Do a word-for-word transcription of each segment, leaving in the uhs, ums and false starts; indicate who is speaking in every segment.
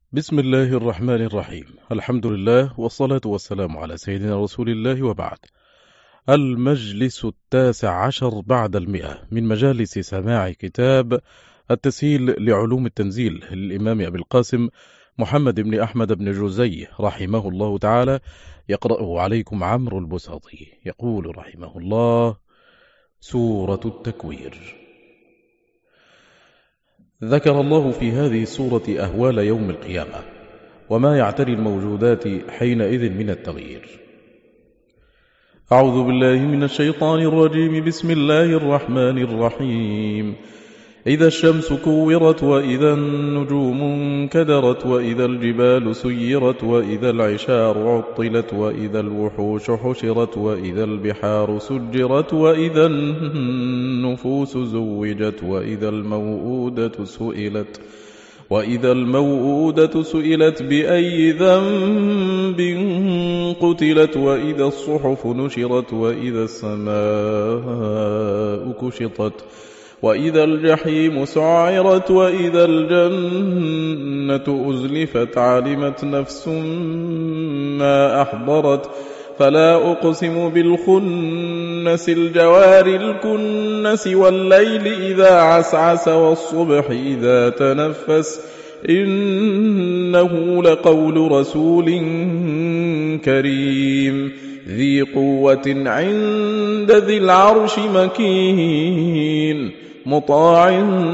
Speaker 1: بسم الله الرحمن الرحيم. الحمد لله والصلاة والسلام على سيدنا رسول الله، وبعد. المجلس التاسع عشر بعد المئة من مجالس سماع كتاب التسهيل لعلوم التنزيل للإمام أبي القاسم محمد بن أحمد بن جوزي رحمه الله تعالى، يقرأه عليكم عمرو البساطي. يقول رحمه الله: سورة التكوير. ذكر الله في هذه السورة أهوال يوم القيامة وما يعتري الموجودات حينئذ من التغيير. أعوذ بالله من الشيطان الرجيم. بسم الله الرحمن الرحيم. إذا الشمس كورت، وإذا النجوم انكدرت، وإذا الجبال سيرت، وإذا العشار عطلت، وإذا الوحوش حشرت، وإذا البحار سجرت، وإذا النفوس زوجت، وإذا الموءودة سئلت وإذا الموءودة سئلت بأي ذنب قتلت، وإذا الصحف نشرت، وإذا السماء كشطت، وإذا الجحيم سعرت، وإذا الجنة أزلفت. علمت نفس ما أحضرت، فلا أقسم بالخنس الجوار الكنس، والليل إذا عسعس، والصبح إذا تنفس. إنه لقول رسول كريم ذي قوة عند ذي العرش مكين، مطاع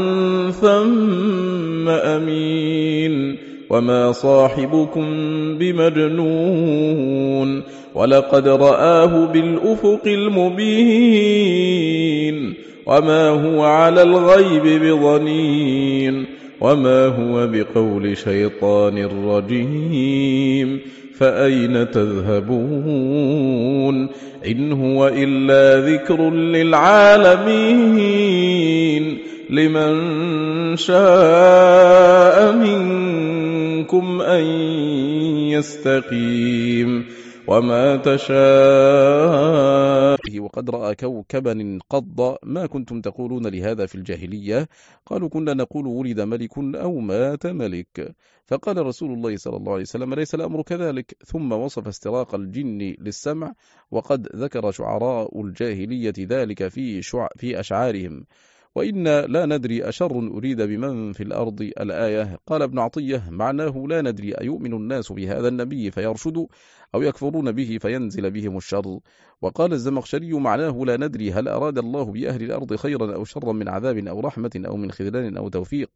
Speaker 1: ثم أمين. وما صاحبكم بمجنون، ولقد رآه بالأفق المبين. وما هو على الغيب بضنين، وما هو بقول شيطان رجيم. فأين تذهبون؟ إن هو إلا ذكر للعالمين. لمن شاء منكم أن يستقيم، وما تشاء. وقد رأى كوكبا انقض. ما كنتم تقولون لهذا في الجاهلية؟ قالوا: كنا نقول ولد ملك أو مات ملك. فقال رسول الله صلى الله عليه وسلم: ليس الأمر كذلك. ثم وصف استراق الجن للسمع، وقد ذكر شعراء الجاهلية ذلك في, شع... في أشعارهم: وإنا لا ندري أشر أريد بمن في الأرض. الآية. قال ابن عطية: معناه لا ندري أيؤمن الناس بهذا النبي فيرشدوا، أو يكفرون به فينزل بهم الشر. وقال الزمخشري: معناه لا ندري هل أراد الله بأهل الأرض خيرا أو شرا، من عذاب أو رحمة أو من خذلان أو توفيق.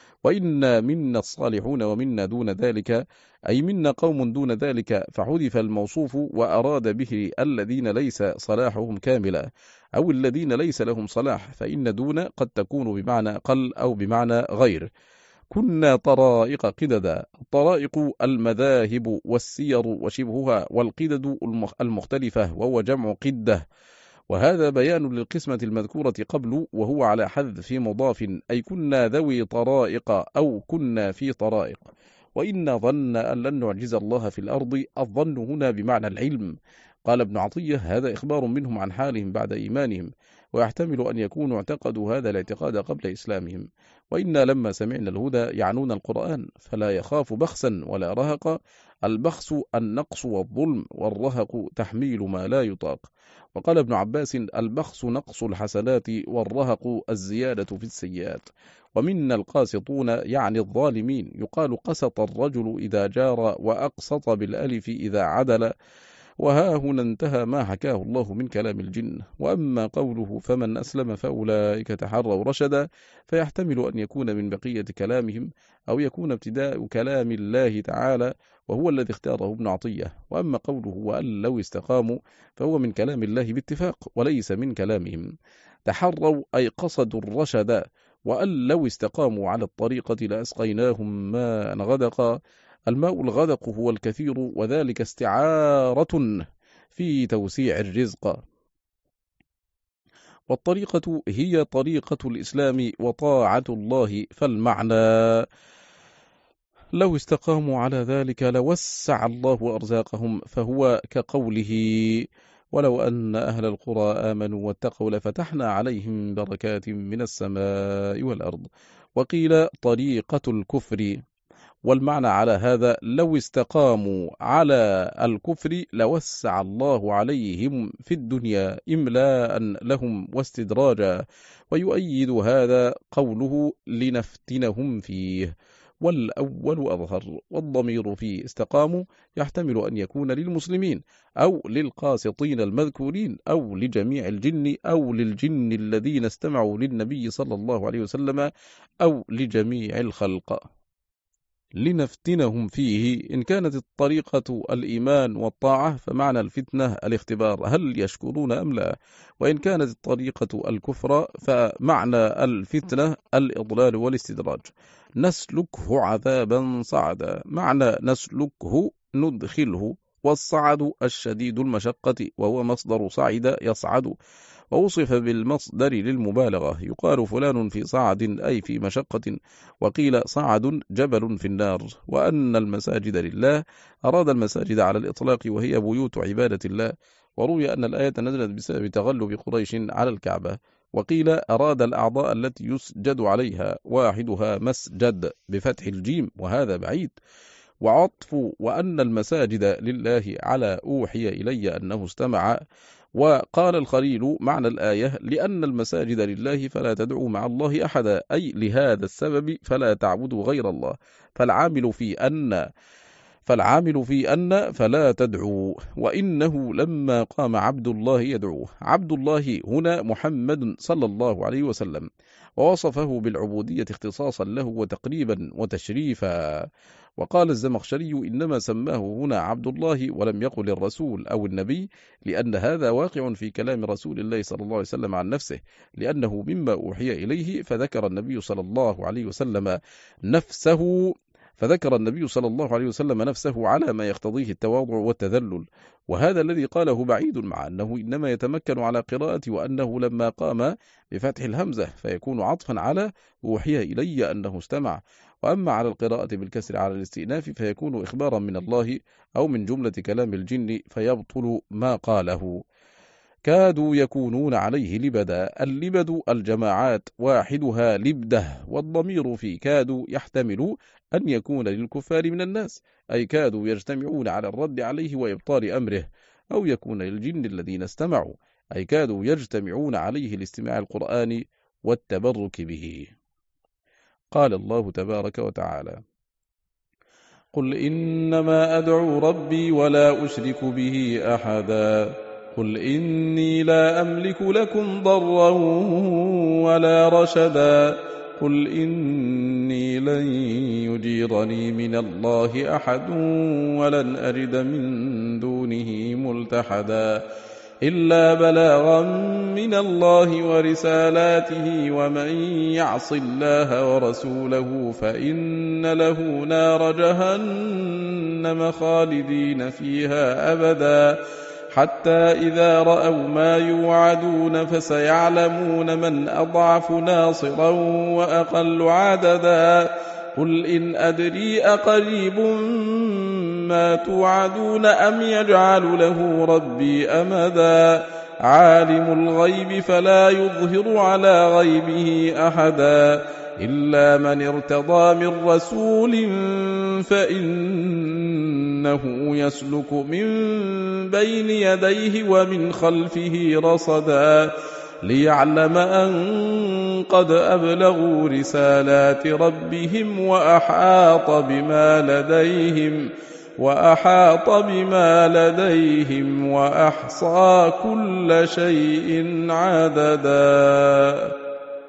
Speaker 1: وإنا منا الصالحون ومنا دون ذلك، أي منا قوم دون ذلك، فحذف الموصوف وأراد به الذين ليس صلاحهم كاملا، أو الذين ليس لهم صلاح، فإن دون قد تكون بمعنى قل أو بمعنى غير. كنا طرائق قددا. الطرائق المذاهب والسير وشبهها، والقدد المختلفة، وهو جمع قدة. وهذا بيان للقسمة المذكورة قبل، وهو على حذف مضاف، أي كنا ذوي طرائق أو كنا في طرائق. وإنا ظن أن لن نعجز الله في الأرض. الظن هنا بمعنى العلم. قال ابن عطية: هذا إخبار منهم عن حالهم بعد إيمانهم، ويحتمل أن يكونوا اعتقدوا هذا الاعتقاد قبل إسلامهم. وإنا لما سمعنا الهدى يعنون القرآن، فلا يخاف بخسا ولا رهق. البخس النقص والظلم، والرهق تحميل ما لا يطاق. وقال ابن عباس: البخس نقص الحسنات، والرهق الزيادة في السيئات. ومنا القاسطون، يعني الظالمين. يقال قسط الرجل إذا جار، وأقسط بالألف إذا عدل. وها هنا انتهى ما حكاه الله من كلام الجن. وأما قوله: فمن أسلم فأولئك تحروا رشدا، فيحتمل أن يكون من بقية كلامهم، أو يكون ابتداء كلام الله تعالى، وهو الذي اختاره ابن عطية. وأما قوله: وأن لو استقاموا، فهو من كلام الله باتفاق، وليس من كلامهم. تحروا أي قصدوا الرشد. وأن لو استقاموا على الطريقة لأسقيناهم ماء غدقا. الماء الغدق هو الكثير، وذلك استعارة في توسيع الرزق. والطريقة هي طريقة الإسلام وطاعة الله. فالمعنى: لو استقاموا على ذلك لوسع الله أرزاقهم، فهو كقوله: ولو أن أهل القرى آمنوا واتقوا لفتحنا عليهم بركات من السماء والأرض. وقيل طريقة الكفر. والمعنى على هذا لو استقاموا على الكفر لوسع الله عليهم في الدنيا إملاء لهم واستدراجا. ويؤيد هذا قوله لنفتنهم فيه، والأول أظهر. والضمير في استقاموا يحتمل أن يكون للمسلمين أو للقاسطين المذكورين أو لجميع الجن أو للجن الذين استمعوا للنبي صلى الله عليه وسلم أو لجميع الخلق. لنفتنهم فيه إن كانت الطريقة الإيمان والطاعة فمعنى الفتنة الاختبار هل يشكرون أم لا، وإن كانت الطريقة الكفر فمعنى الفتنة الإضلال والاستدراج. نسلكه عذابا صعدا، معنى نسلكه ندخله، والصعد الشديد المشقة وهو مصدر صعد يصعد، ووصف بالمصدر للمبالغة. يقال فلان في صعد أي في مشقة، وقيل صعد جبل في النار. وأن المساجد لله أراد المساجد على الإطلاق وهي بيوت عبادة الله، وروي أن الآية نزلت بسبب تغلب قريش على الكعبة. وقيل أراد الأعضاء التي يسجد عليها، واحدها مسجد بفتح الجيم وهذا بعيد. وعطف وأن المساجد لله على أوحي إلي أنه استمع. وقال الخليل معنى الآية لأن المساجد لله فلا تدعوا مع الله أحدا، أي لهذا السبب فلا تعبدوا غير الله. فالعامل في أن فالعامل في أن فلا تدعوا. وإنه لما قام عبد الله يدعوه، عبد الله هنا محمد صلى الله عليه وسلم، ووصفه بالعبودية اختصاصا له وتقريبا وتشريفا. وقال الزمخشري إنما سماه هنا عبد الله ولم يقل الرسول أو النبي، لأن هذا واقع في كلام رسول الله صلى الله عليه وسلم عن نفسه، لأنه مما أوحي إليه. فذكر النبي صلى الله عليه وسلم نفسه فذكر النبي صلى الله عليه وسلم نفسه على ما يقتضيه التواضع والتذلل. وهذا الذي قاله بعيد، مع أنه إنما يتمكن على قراءة وأنه لما قام بفتح الهمزة فيكون عطفا على أوحي إلي أنه استمع. وأما على القراءة بالكسر على الاستئناف فيكون إخبارا من الله أو من جملة كلام الجن فيبطل ما قاله. كادوا يكونون عليه لبدا، اللبد الجماعات واحدها لبده، والضمير في كادوا يحتمل أن يكون للكفار من الناس، أي كادوا يجتمعون على الرد عليه وإبطال أمره، أو يكون للجن الذين استمعوا، أي كادوا يجتمعون عليه لاستماع القرآن والتبرك به. قال الله تبارك وتعالى: قل إنما أدعو ربي ولا أشرك به أحدا قل إني لا أملك لكم ضرا ولا رشدا قل إني لن يجيرني من الله أحد ولن أجد من دونه ملتحدا إلا بلاغا من الله ورسالاته ومن يعص الله ورسوله فإن له نار جهنم خالدين فيها أبدا حتى إذا رأوا ما يوعدون فسيعلمون من أضعف ناصرا وأقل عددا قل إن أدري أقريب ما توعدون أم يجعل له ربي أمدا عالم الغيب فلا يظهر على غيبه أحدا إلا من ارتضى من رسول فإنه يسلك من بين يديه ومن خلفه رصدا ليعلم أن قد أبلغوا رسالات ربهم وأحاط بما لديهم وأحاط بما لديهم وأحصى كل شيء عددا.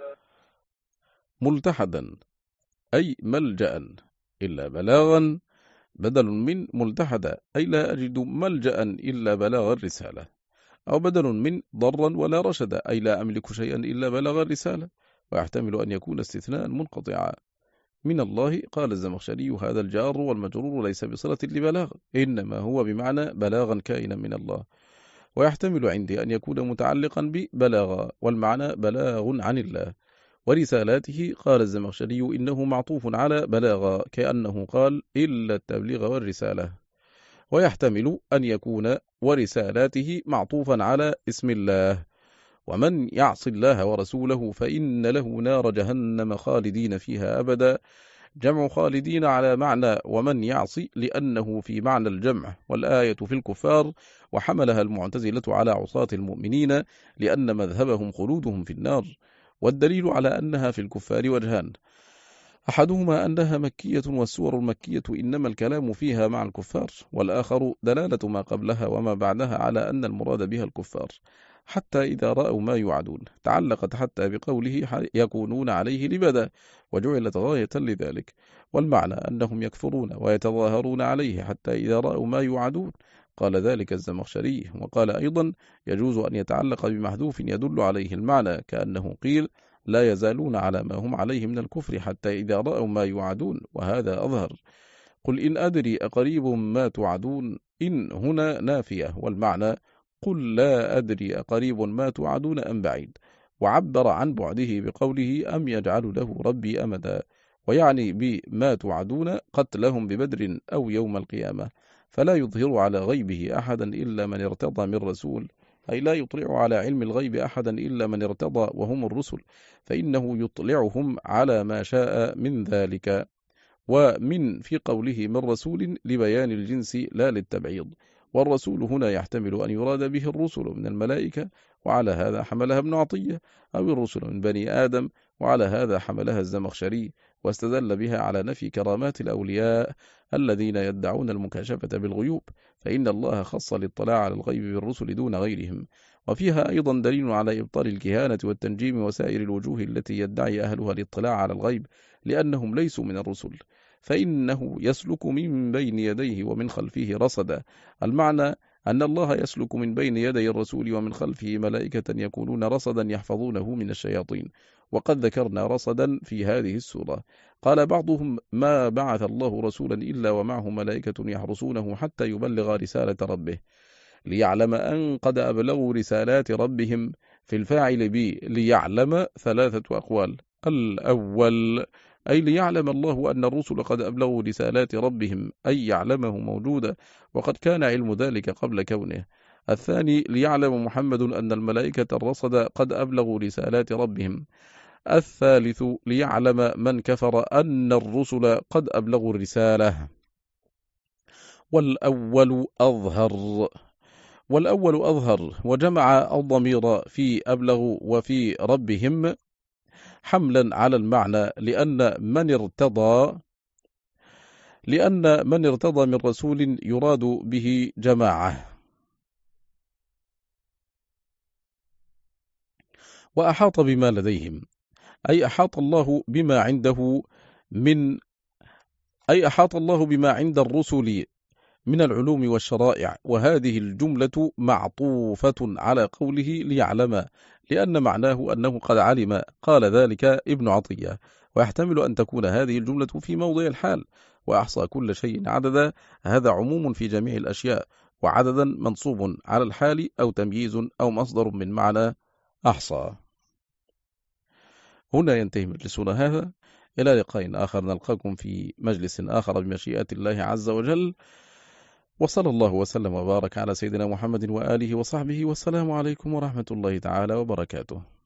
Speaker 1: ملتحدا أي ملجأ، إلا بلاغا بدل من ملتحدا أي لا أجد ملجأ إلا بلاغ الرسالة، أو بدل من ضرا ولا رشدا أي لا أملك شيئا إلا بلاغ الرسالة، ويحتمل أن يكون استثناء منقطعا. من الله قال الزمخشري هذا الجار والمجرور ليس بصلة لبلاغ، إنما هو بمعنى بلاغا كائنا من الله، ويحتمل عندي أن يكون متعلقا ببلاغ والمعنى بلاغ عن الله. ورسالاته قال الزمخشري إنه معطوف على بلاغ كأنه قال إلا التبليغ والرسالة، ويحتمل أن يكون ورسالاته معطوفا على اسم الله. ومن يعص الله ورسوله فإن له نار جهنم خالدين فيها أبدا جمع خالدين على معنى ومن يعصي لأنه في معنى الجمع، والآية في الكفار، وحملها المعتزلة على عصاة المؤمنين لأن مذهبهم خلودهم في النار. والدليل على أنها في الكفار وجهان: أحدهما أنها مكية، والسور المكية إنما الكلام فيها مع الكفار، والآخر دلالة ما قبلها وما بعدها على أن المراد بها الكفار، حتى إذا رأوا ما يوعدون، تعلقت حتى بقوله يكونون عليه لبدا، وجعلت غاية لذلك. والمعنى أنهم يكفرون ويتظاهرون عليه حتى إذا رأوا ما يوعدون. قال ذلك الزمخشري. وقال أيضا: يجوز أن يتعلق بمحذوف يدل عليه المعنى، كأنه قيل: لا يزالون على ما هم عليه من الكفر حتى إذا رأوا ما يوعدون، وهذا أظهر. قل إن أدري أقريب ما توعدون، إن هنا نافية، والمعنى: قل لا أدري أقريب ما توعدون أم بعيد. وعبر عن بعده بقوله: أم يجعل له ربي أمدا، ويعني بما توعدون قتلهم ببدر أو يوم القيامة، فلا يظهر على غيبه أحدا إلا من ارتضى من رسول، أي لا يطلع على علم الغيب أحدا إلا من ارتضى وهم الرسل، فإنه يطلعهم على ما شاء من ذلك. ومن في قوله من رسول لبيان الجنس لا للتبعيض، والرسول هنا يحتمل أن يراد به الرسل من الملائكة، وعلى هذا حملها ابن عطية، أو الرسل من بني آدم، وعلى هذا حملها الزمخشري، واستدل بها على نفي كرامات الأولياء الذين يدعون المكاشفة بالغيوب، فإن الله خص الاطلاع على الغيب بالرسل دون غيرهم. وفيها أيضا دليل على إبطال الكهانة والتنجيم وسائر الوجوه التي يدعي أهلها الاطلاع على الغيب، لأنهم ليسوا من الرسل، فإنه يسلك من بين يديه ومن خلفه رصدا. المعنى أن الله يسلك من بين يدي الرسول ومن خلفه ملائكة يكونون رصدا يحفظونه من الشياطين، وقد ذكرنا رصدا في هذه السورة. قال بعضهم: ما بعث الله رسولا إلا ومعه ملائكة يحرسونه حتى يبلغ رسالة ربه، ليعلم أن قد أبلغوا رسالات ربهم. في الفاعل بي ليعلم ثلاثة أقوال: الأول أي ليعلم الله أن الرسل قد أبلغوا رسالات ربهم، أي يعلمه موجودة، وقد كان علم ذلك قبل كونه. الثاني ليعلم محمد أن الملائكة الرصد قد أبلغوا رسالات ربهم. الثالث ليعلم من كفر أن الرسل قد أبلغوا الرسالة. والأول أظهر والأول أظهر وجمع الضمير في أبلغ وفي ربهم حملا على المعنى، لأن من ارتضى لأن من ارتضى من رسول يراد به جماعة. وأحاط بما لديهم، أي أحاط الله بما عنده من أي أحاط الله بما عند الرسل من العلوم والشرائع. وهذه الجملة معطوفة على قوله ليعلم، لأن معناه أنه قد علم. قال ذلك ابن عطية. ويحتمل أن تكون هذه الجملة في موضع الحال: وأحصى كل شيء عددا، هذا عموم في جميع الأشياء، وعددا منصوب على الحال أو تمييز أو مصدر من معنى أحصى. هنا ينتهي مجلسنا هذا، إلى لقاء آخر نلقاكم في مجلس آخر بمشيئة الله عز وجل، وصلى الله وسلم وبارك على سيدنا محمد وآله وصحبه، والسلام عليكم ورحمة الله تعالى وبركاته.